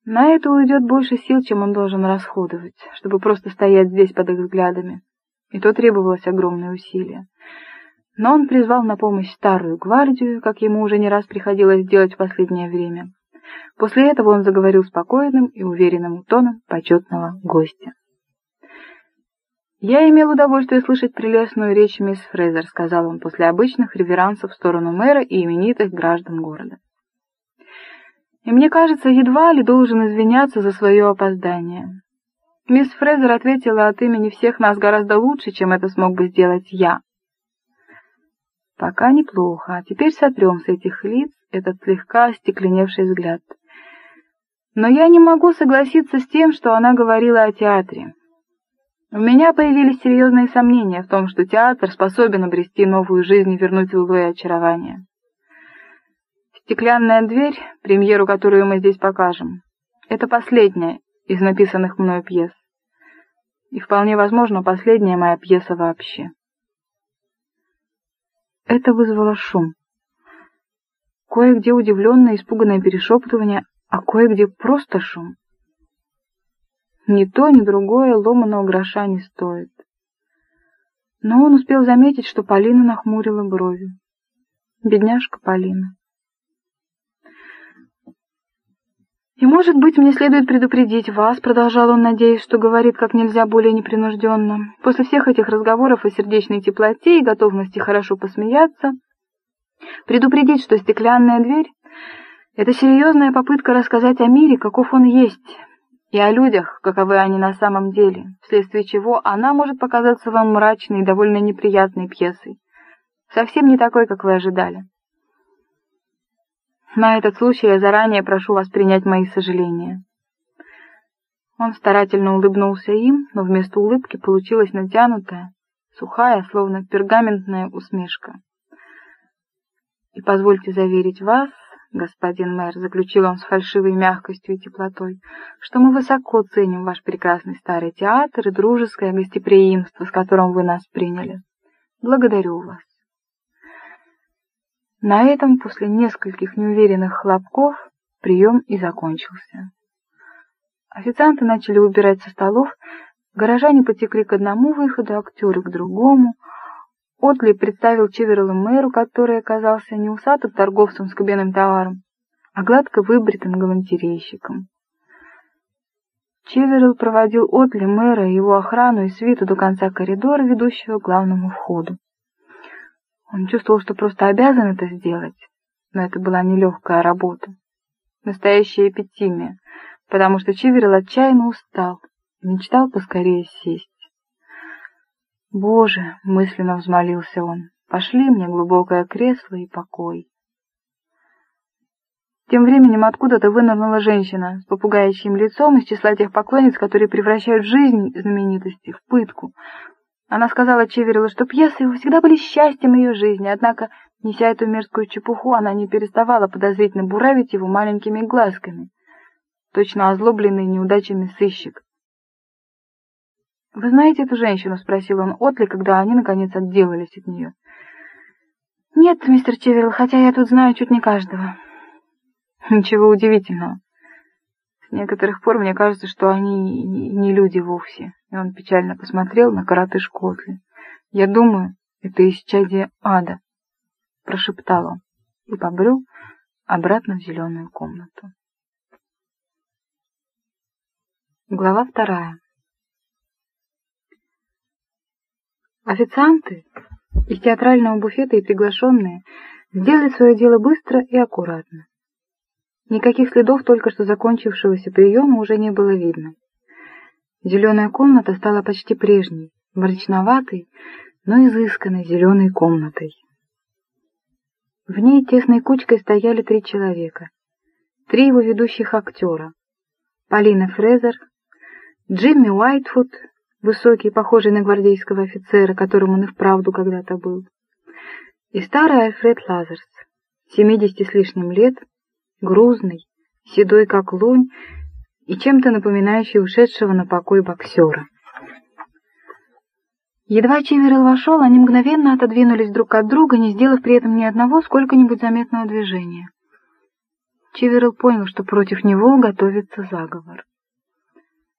На это уйдет больше сил, чем он должен расходовать, чтобы просто стоять здесь под их взглядами. И то требовалось огромное усилие. Но он призвал на помощь старую гвардию, как ему уже не раз приходилось делать в последнее время. После этого он заговорил спокойным и уверенным тоном почетного гостя. «Я имел удовольствие слышать прелестную речь мисс Фрейзер», — сказал он после обычных реверансов в сторону мэра и именитых граждан города. «И мне кажется, едва ли должен извиняться за свое опоздание. Мисс Фрейзер ответила от имени всех нас гораздо лучше, чем это смог бы сделать я». «Пока неплохо, а теперь сотрем с этих лиц этот слегка остекленевший взгляд. Но я не могу согласиться с тем, что она говорила о театре. У меня появились серьезные сомнения в том, что театр способен обрести новую жизнь и вернуть былое очарование. «Стеклянная дверь», премьеру, которую мы здесь покажем, это последняя из написанных мною пьес. И вполне возможно, последняя моя пьеса вообще». Это вызвало шум. Кое-где удивленное, испуганное перешептывание, а кое-где просто шум. Ни то, ни другое ломаного гроша не стоит. Но он успел заметить, что Полина нахмурила брови. Бедняжка Полина. «И, может быть, мне следует предупредить вас», — продолжал он, надеясь, что говорит как нельзя более непринужденно, после всех этих разговоров о сердечной теплоте и готовности хорошо посмеяться, предупредить, что «Стеклянная дверь» — это серьезная попытка рассказать о мире, каков он есть, и о людях, каковы они на самом деле, вследствие чего она может показаться вам мрачной и довольно неприятной пьесой, совсем не такой, как вы ожидали. На этот случай я заранее прошу вас принять мои сожаления». Он старательно улыбнулся им, но вместо улыбки получилась натянутая, сухая, словно пергаментная усмешка. «И позвольте заверить вас, господин мэр», — заключил он с фальшивой мягкостью и теплотой, «что мы высоко ценим ваш прекрасный старый театр и дружеское гостеприимство, с которым вы нас приняли. Благодарю вас». На этом, после нескольких неуверенных хлопков, прием и закончился. Официанты начали убирать со столов, горожане потекли к одному выходу, актеры к другому. Отли представил Чиверла мэру, который оказался не усатым торговцем с кабинным товаром, а гладко выбритым галантерейщиком. Чиверл проводил Отли мэра и его охрану и свиту до конца коридора, ведущего к главному входу. Он чувствовал, что просто обязан это сделать, но это была нелегкая работа. Настоящая эпитимия, потому что Чиверл отчаянно устал и мечтал поскорее сесть. «Боже!» — мысленно взмолился он. «Пошли мне глубокое кресло и покой». Тем временем откуда-то вынырнула женщина с попугаячьим лицом из числа тех поклонниц, которые превращают жизнь знаменитости в пытку. Она сказала Чиверлу, что пьесы его всегда были счастьем ее жизни, однако, неся эту мерзкую чепуху, она не переставала подозрительно буравить его маленькими глазками, точно озлобленный неудачами сыщик. «Вы знаете эту женщину?» — спросил он Отли, когда они, наконец, отделались от нее. «Нет, мистер Чиверл, хотя я тут знаю чуть не каждого». «Ничего удивительного. С некоторых пор мне кажется, что они не люди вовсе». И он печально посмотрел на коротышку Отли. «Я думаю, это исчадие ада», — прошептал он и побрел обратно в зеленую комнату. Глава 2. Официанты из театрального буфета и приглашенные сделали свое дело быстро и аккуратно. Никаких следов только что закончившегося приема уже не было видно. Зеленая комната стала почти прежней, мрачноватой, но изысканной зеленой комнатой. В ней тесной кучкой стояли 3 человека, 3 его ведущих актера: Полина Фрейзер, Джимми Уайтфуд, высокий, похожий на гвардейского офицера, которым он и вправду когда-то был, и старый Альфред Лазарс, 70 с лишним лет, грузный, седой как лунь и чем-то напоминающий ушедшего на покой боксера. Едва Чиверл вошел, они мгновенно отодвинулись друг от друга, не сделав при этом ни одного сколько-нибудь заметного движения. Чеверилл понял, что против него готовится заговор.